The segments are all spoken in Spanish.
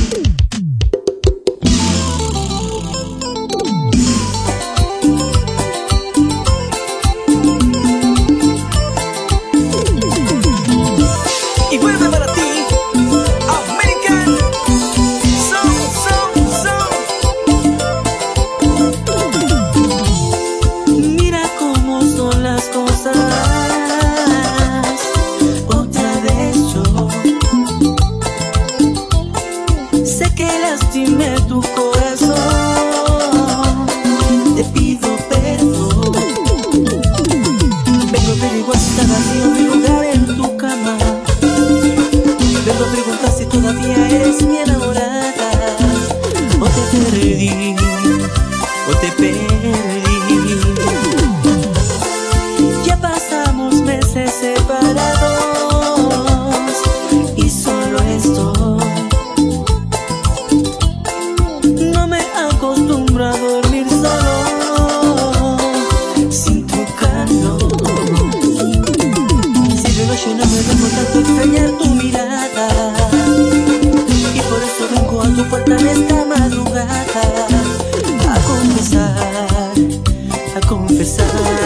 Y vuelve para ti, American Song. Mira cómo son las cosas. Otra vez yo sé que lastimé tu corazón. Te pido perdón. Vengo a averiguar si está vacío mi lugar en tu cama. Vengo a preguntar si todavía eres mi enamorada. O te perdí, o te perdí. Ya pasamos meses separados y solo estoy. No me acostumbro a dormir solo sin tu calor. Si de noche no me dejo tanto extrañar tu mirada, y por eso vengo a tu puerta en esta madrugada a confesar, a confesar.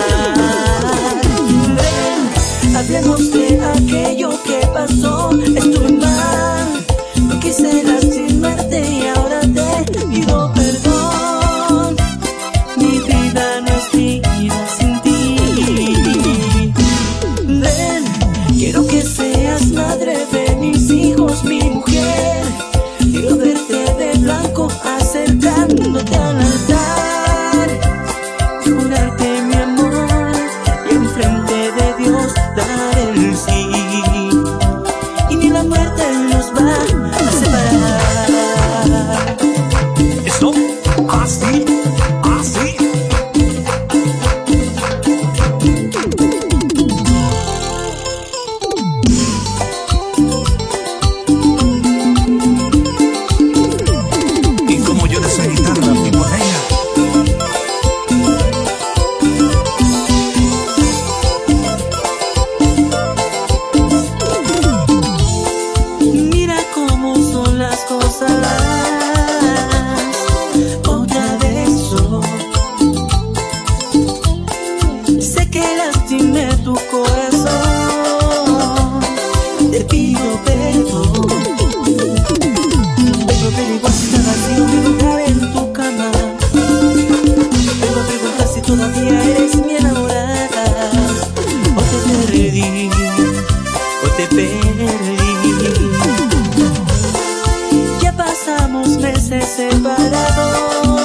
Ven, hablemos de aquello que pasó. Estuve mal, no quise lastimarte y ahora te pido perdón. Mi vida no es vida sin ti. Ven, quiero que seas madre de mis hijos, mi mujer. Quiero verte de blanco acercándote al altar, jurarte mi amor y enfrente de Dios dar el sí. Y ni la muerte nos va a separar. Eso, así, así. Y como yo de esa guitarra, mi morena. Mira cómo son las cosas. Otra vez yo sé que lastimé tu corazón. Te pido perdón. Vengo a averiguar si está vacío mi lugar en tu cama. Vengo a preguntar si todavía eres mi enamorada. O te perdí, o te perdí. Ya pasamos meses separados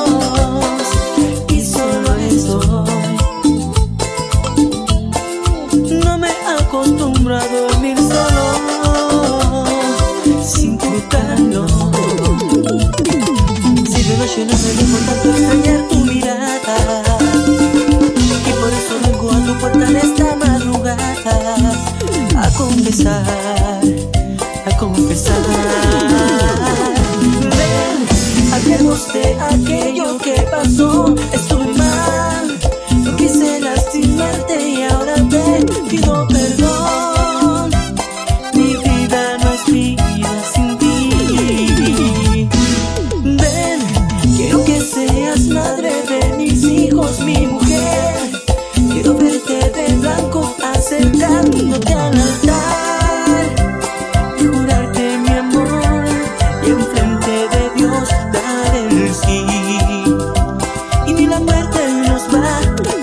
y solo estoy. No me acostumbro a dormir solo sin tu calor. Si de noche no me dejo tanto extrañar tu mirada, y por eso vengo a tu puerta en esta madrugada a confesar, a confesar. Ven, hablemos de aquello que pasó. Estuve mal, no quise lastimarte y ahora te pido perdón. Mi vida no es vida sin ti. Ven, quiero que seas madre de mis hijos, mi mujer. Quiero verte de blanco acercándote al altar, jurarte mi amor y enfrente de Dios dar el sí. Y ni la muerte nos va